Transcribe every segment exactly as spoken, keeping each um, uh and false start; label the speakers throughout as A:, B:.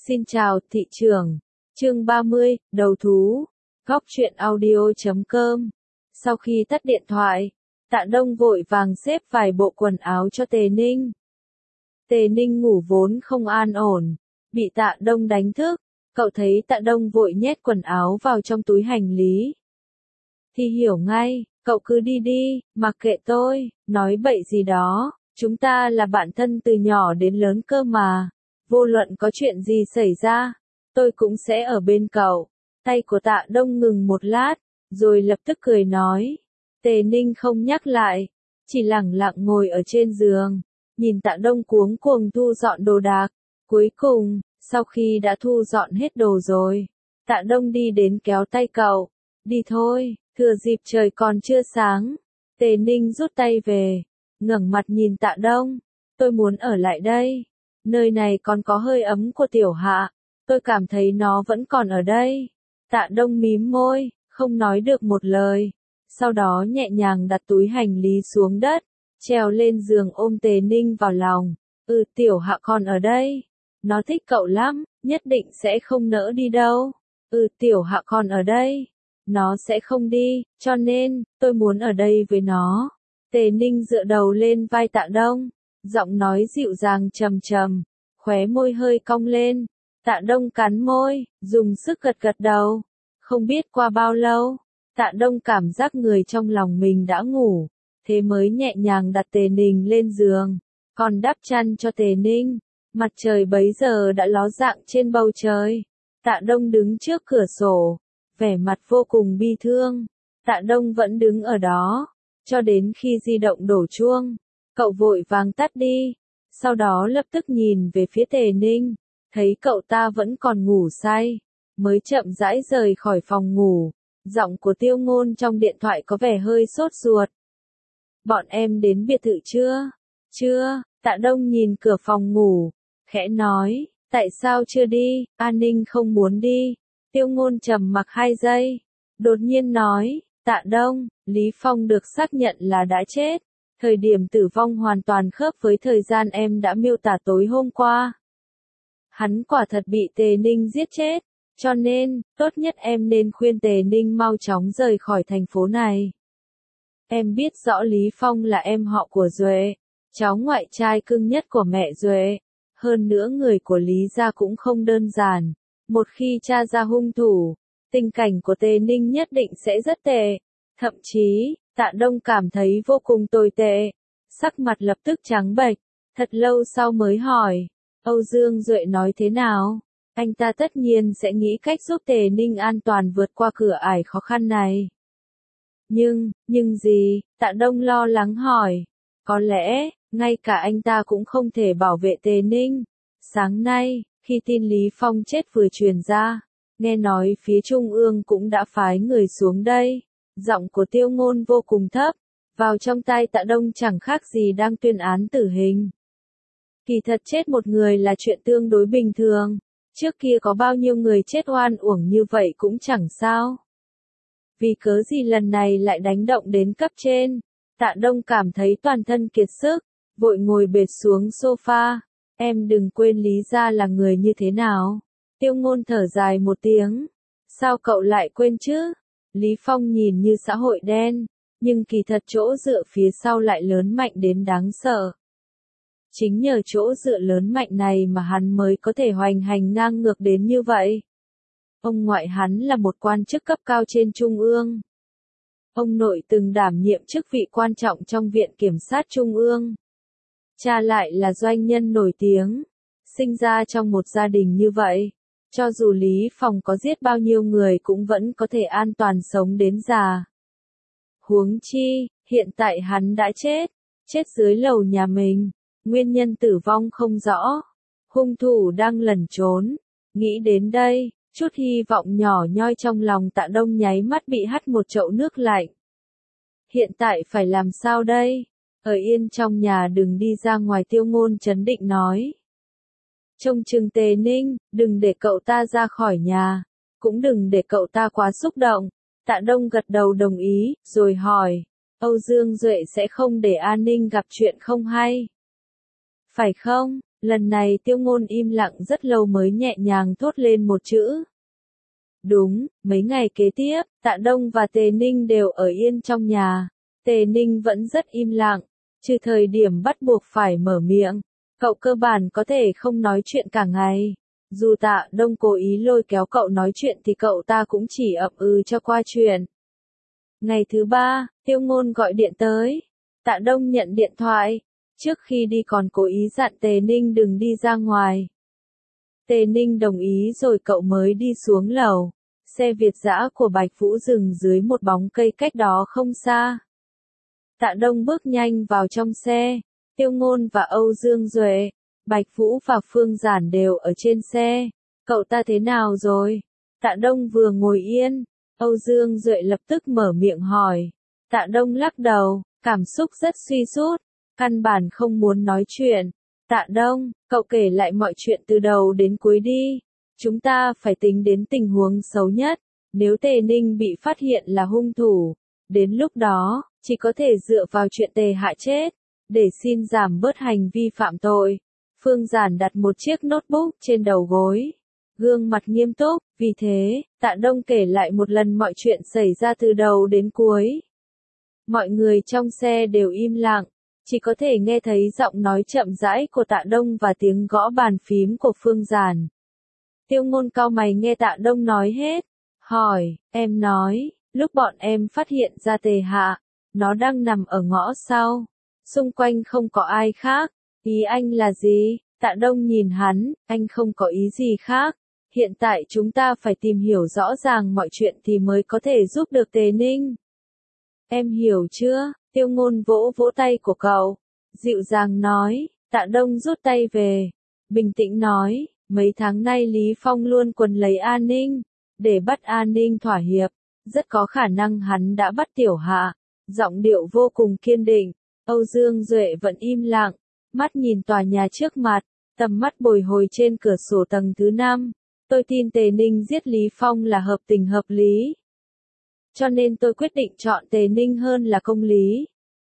A: Xin chào thị trường. Chương ba mươi, đầu thú. Góc truyện audio chấm com. Sau khi tắt điện thoại, Tạ Đông vội vàng xếp vài bộ quần áo cho Tề Ninh. Tề Ninh ngủ vốn không an ổn, bị Tạ Đông đánh thức, cậu thấy Tạ Đông vội nhét quần áo vào trong túi hành lý. Thì hiểu ngay, cậu cứ đi đi, mặc kệ tôi, nói bậy gì đó, chúng ta là bạn thân từ nhỏ đến lớn cơ mà. Vô luận có chuyện gì xảy ra, tôi cũng sẽ ở bên cậu. Tay của Tạ Đông ngừng một lát, rồi lập tức cười nói. Tề Ninh không nhắc lại, chỉ lẳng lặng ngồi ở trên giường, nhìn Tạ Đông cuống cuồng thu dọn đồ đạc. Cuối cùng, sau khi đã thu dọn hết đồ rồi, Tạ Đông đi đến kéo tay cậu. Đi thôi, thừa dịp trời còn chưa sáng. Tề Ninh rút tay về, ngẩng mặt nhìn Tạ Đông. Tôi muốn ở lại đây. Nơi này còn có hơi ấm của Tiểu Hạ, tôi cảm thấy nó vẫn còn ở đây. Tạ Đông mím môi, không nói được một lời. Sau đó nhẹ nhàng đặt túi hành lý xuống đất, trèo lên giường ôm Tề Ninh vào lòng. Ừ, Tiểu Hạ còn ở đây. Nó thích cậu lắm, nhất định sẽ không nỡ đi đâu. Ừ, Tiểu Hạ còn ở đây. Nó sẽ không đi, cho nên, tôi muốn ở đây với nó. Tề Ninh dựa đầu lên vai Tạ Đông. Giọng nói dịu dàng trầm trầm, khóe môi hơi cong lên. Tạ Đông cắn môi, dùng sức gật gật đầu. Không biết qua bao lâu, Tạ Đông cảm giác người trong lòng mình đã ngủ, thế mới nhẹ nhàng đặt Tề Ninh lên giường, còn đắp chăn cho Tề Ninh. Mặt trời bấy giờ đã ló dạng trên bầu trời. Tạ Đông đứng trước cửa sổ, vẻ mặt vô cùng bi thương. Tạ Đông vẫn đứng ở đó, cho đến khi di động đổ chuông. Cậu vội vàng tắt đi, sau đó lập tức nhìn về phía Tề Ninh, thấy cậu ta vẫn còn ngủ say, mới chậm rãi rời khỏi phòng ngủ. Giọng của Tiêu Ngôn trong điện thoại có vẻ hơi sốt ruột. Bọn em đến biệt thự chưa? Chưa. Tạ Đông nhìn cửa phòng ngủ, khẽ nói, tại sao chưa đi? An Ninh không muốn đi. Tiêu Ngôn trầm mặc hai giây, đột nhiên nói, Tạ Đông, Lý Phong được xác nhận là đã chết. Thời điểm tử vong hoàn toàn khớp với thời gian em đã miêu tả tối hôm qua. Hắn quả thật bị Tề Ninh giết chết, cho nên, tốt nhất em nên khuyên Tề Ninh mau chóng rời khỏi thành phố này. Em biết rõ Lý Phong là em họ của Duệ, cháu ngoại trai cưng nhất của mẹ Duệ. Hơn nữa người của Lý gia cũng không đơn giản. Một khi tra ra hung thủ, tình cảnh của Tề Ninh nhất định sẽ rất tệ. Thậm chí, Tạ Đông cảm thấy vô cùng tồi tệ. Sắc mặt lập tức trắng bệch, thật lâu sau mới hỏi, Âu Dương Duệ nói thế nào? Anh ta tất nhiên sẽ nghĩ cách giúp Tề Ninh an toàn vượt qua cửa ải khó khăn này. Nhưng, nhưng gì? Tạ Đông lo lắng hỏi. Có lẽ, ngay cả anh ta cũng không thể bảo vệ Tề Ninh. Sáng nay, khi tin Lý Phong chết vừa truyền ra, nghe nói phía Trung ương cũng đã phái người xuống đây. Giọng của Tiêu Ngôn vô cùng thấp, vào trong tai Tạ Đông chẳng khác gì đang tuyên án tử hình. Kỳ thật chết một người là chuyện tương đối bình thường, trước kia có bao nhiêu người chết oan uổng như vậy cũng chẳng sao. Vì cớ gì lần này lại đánh động đến cấp trên? Tạ Đông cảm thấy toàn thân kiệt sức, vội ngồi bệt xuống sofa. Em đừng quên Lý gia là người như thế nào. Tiêu Ngôn thở dài một tiếng. Sao cậu lại quên chứ? Lý Phong nhìn như xã hội đen, nhưng kỳ thật chỗ dựa phía sau lại lớn mạnh đến đáng sợ. Chính nhờ chỗ dựa lớn mạnh này mà hắn mới có thể hoành hành ngang ngược đến như vậy. Ông ngoại hắn là một quan chức cấp cao trên Trung ương. Ông nội từng đảm nhiệm chức vị quan trọng trong Viện Kiểm sát Trung ương. Cha lại là doanh nhân nổi tiếng, sinh ra trong một gia đình như vậy. Cho dù Lý Phong có giết bao nhiêu người cũng vẫn có thể an toàn sống đến già. Huống chi, hiện tại hắn đã chết, chết dưới lầu nhà mình, nguyên nhân tử vong không rõ, hung thủ đang lẩn trốn. Nghĩ đến đây, chút hy vọng nhỏ nhoi trong lòng Tạ Đông nháy mắt bị hắt một chậu nước lạnh. Hiện tại phải làm sao đây? Ở yên trong nhà đừng đi ra ngoài, Tiêu Ngôn trấn định nói. Trông chừng Tề Ninh, đừng để cậu ta ra khỏi nhà, cũng đừng để cậu ta quá xúc động. Tạ Đông gật đầu đồng ý, rồi hỏi, Âu Dương Duệ sẽ không để An Ninh gặp chuyện không hay? Phải không? Lần này Tiêu Ngôn im lặng rất lâu mới nhẹ nhàng thốt lên một chữ. Đúng, mấy ngày kế tiếp, Tạ Đông và Tề Ninh đều ở yên trong nhà. Tề Ninh vẫn rất im lặng, trừ thời điểm bắt buộc phải mở miệng. Cậu cơ bản có thể không nói chuyện cả ngày. Dù Tạ Đông cố ý lôi kéo cậu nói chuyện thì cậu ta cũng chỉ ậm ừ cho qua chuyện. Ngày thứ ba, Tiêu Ngôn gọi điện tới. Tạ Đông nhận điện thoại. Trước khi đi còn cố ý dặn Tề Ninh đừng đi ra ngoài. Tề Ninh đồng ý rồi cậu mới đi xuống lầu. Xe Việt dã của Bạch Vũ dừng dưới một bóng cây cách đó không xa. Tạ Đông bước nhanh vào trong xe. Tiêu Ngôn và Âu Dương Duệ, Bạch Vũ và Phương Giản đều ở trên xe. Cậu ta thế nào rồi? Tạ Đông vừa ngồi yên. Âu Dương Duệ lập tức mở miệng hỏi. Tạ Đông lắc đầu, cảm xúc rất suy sút, căn bản không muốn nói chuyện. Tạ Đông, cậu kể lại mọi chuyện từ đầu đến cuối đi. Chúng ta phải tính đến tình huống xấu nhất. Nếu Tề Ninh bị phát hiện là hung thủ, đến lúc đó, chỉ có thể dựa vào chuyện Tề Hạ chết, để xin giảm bớt hành vi phạm tội. Phương Giản đặt một chiếc notebook trên đầu gối. Gương mặt nghiêm túc, vì thế, Tạ Đông kể lại một lần mọi chuyện xảy ra từ đầu đến cuối. Mọi người trong xe đều im lặng, chỉ có thể nghe thấy giọng nói chậm rãi của Tạ Đông và tiếng gõ bàn phím của Phương Giản. Tiêu Ngôn cau mày nghe Tạ Đông nói hết, hỏi, em nói, lúc bọn em phát hiện ra Tề Hạ, nó đang nằm ở ngõ sau, xung quanh không có ai khác, ý anh là gì? Tạ Đông nhìn hắn, anh không có ý gì khác, hiện tại chúng ta phải tìm hiểu rõ ràng mọi chuyện thì mới có thể giúp được Tề Ninh. Em hiểu chưa? Tiêu Ngôn vỗ vỗ tay của cậu, dịu dàng nói. Tạ Đông rút tay về, bình tĩnh nói, mấy tháng nay Lý Phong luôn quấn lấy An Ninh, để bắt An Ninh thỏa hiệp, rất có khả năng hắn đã bắt Tiểu Hạ. Giọng điệu vô cùng kiên định. Âu Dương Duệ vẫn im lặng, mắt nhìn tòa nhà trước mặt, tầm mắt bồi hồi trên cửa sổ tầng thứ năm. Tôi tin Tề Ninh giết Lý Phong là hợp tình hợp lý. Cho nên tôi quyết định chọn Tề Ninh hơn là công lý.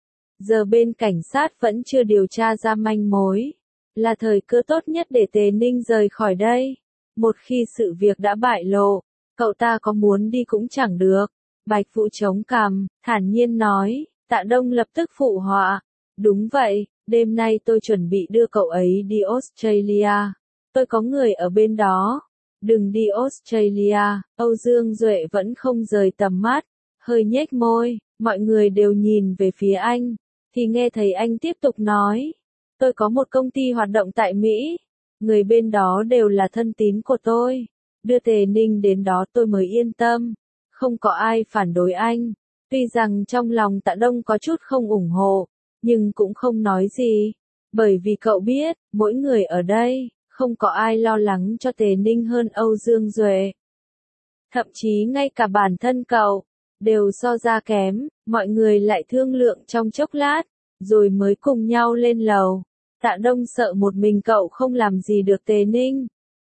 A: Giờ bên cảnh sát vẫn chưa điều tra ra manh mối. Là thời cơ tốt nhất để Tề Ninh rời khỏi đây. Một khi sự việc đã bại lộ, cậu ta có muốn đi cũng chẳng được. Bạch Vũ chống cằm, thản nhiên nói. Tạ Đông lập tức phụ họa. Đúng vậy, đêm nay tôi chuẩn bị đưa cậu ấy đi Australia. Tôi có người ở bên đó. Đừng đi Australia. Âu Dương Duệ vẫn không rời tầm mắt, hơi nhếch môi, mọi người đều nhìn về phía anh, thì nghe thấy anh tiếp tục nói. Tôi có một công ty hoạt động tại Mỹ, người bên đó đều là thân tín của tôi. Đưa Tề Ninh đến đó tôi mới yên tâm, không có ai phản đối anh. Tuy rằng trong lòng Tạ Đông có chút không ủng hộ, nhưng cũng không nói gì, bởi vì cậu biết, mỗi người ở đây, không có ai lo lắng cho Tề Ninh hơn Âu Dương Duệ. Thậm chí ngay cả bản thân cậu, đều so ra kém, mọi người lại thương lượng trong chốc lát, rồi mới cùng nhau lên lầu. Tạ Đông sợ một mình cậu không làm gì được Tề Ninh,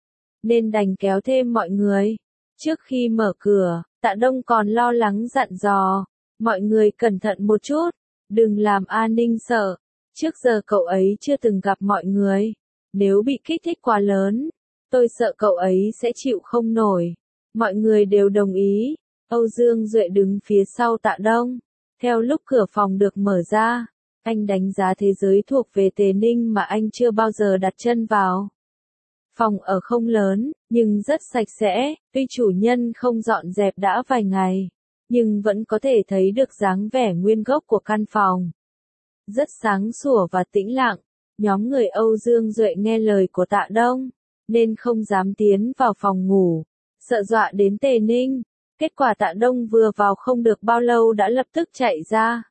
A: nên đành kéo thêm mọi người. Trước khi mở cửa, Tạ Đông còn lo lắng dặn dò, mọi người cẩn thận một chút, đừng làm An Ninh sợ. Trước giờ cậu ấy chưa từng gặp mọi người, nếu bị kích thích quá lớn, tôi sợ cậu ấy sẽ chịu không nổi. Mọi người đều đồng ý. Âu Dương Duệ đứng phía sau Tạ Đông. Theo lúc cửa phòng được mở ra, anh đánh giá thế giới thuộc về Tề Ninh mà anh chưa bao giờ đặt chân vào. Phòng ở không lớn, nhưng rất sạch sẽ, tuy chủ nhân không dọn dẹp đã vài ngày, nhưng vẫn có thể thấy được dáng vẻ nguyên gốc của căn phòng. Rất sáng sủa và tĩnh lặng, nhóm người Âu Dương Duệ nghe lời của Tạ Đông, nên không dám tiến vào phòng ngủ, sợ dọa đến Tề Ninh. Kết quả Tạ Đông vừa vào không được bao lâu đã lập tức chạy ra.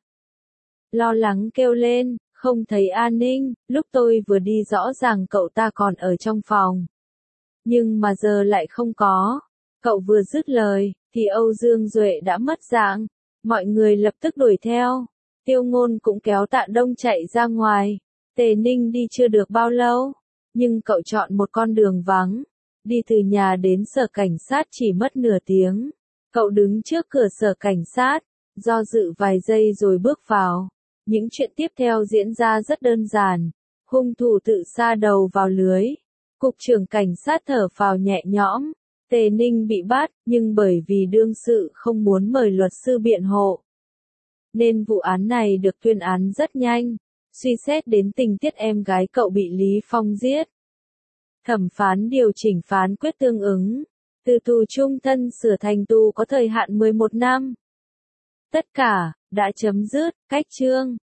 A: Lo lắng kêu lên, không thấy An Ninh, lúc tôi vừa đi rõ ràng cậu ta còn ở trong phòng. Nhưng mà giờ lại không có. Cậu vừa dứt lời, thì Âu Dương Duệ đã mất dạng. Mọi người lập tức đuổi theo. Tiêu Ngôn cũng kéo Tạ Đông chạy ra ngoài. Tề Ninh đi chưa được bao lâu, nhưng cậu chọn một con đường vắng. Đi từ nhà đến sở cảnh sát chỉ mất nửa tiếng. Cậu đứng trước cửa sở cảnh sát, do dự vài giây rồi bước vào. Những chuyện tiếp theo diễn ra rất đơn giản. hung thủ tự sa đầu vào lưới. Cục trưởng cảnh sát thở phào nhẹ nhõm. Tề Ninh bị bắt, nhưng bởi vì đương sự không muốn mời luật sư biện hộ, nên vụ án này được tuyên án rất nhanh. Suy xét đến tình tiết em gái cậu bị Lý Phong giết, thẩm phán điều chỉnh phán quyết tương ứng, từ tù chung thân sửa thành tù có thời hạn mười một năm. Tất cả đã chấm dứt. Cách chương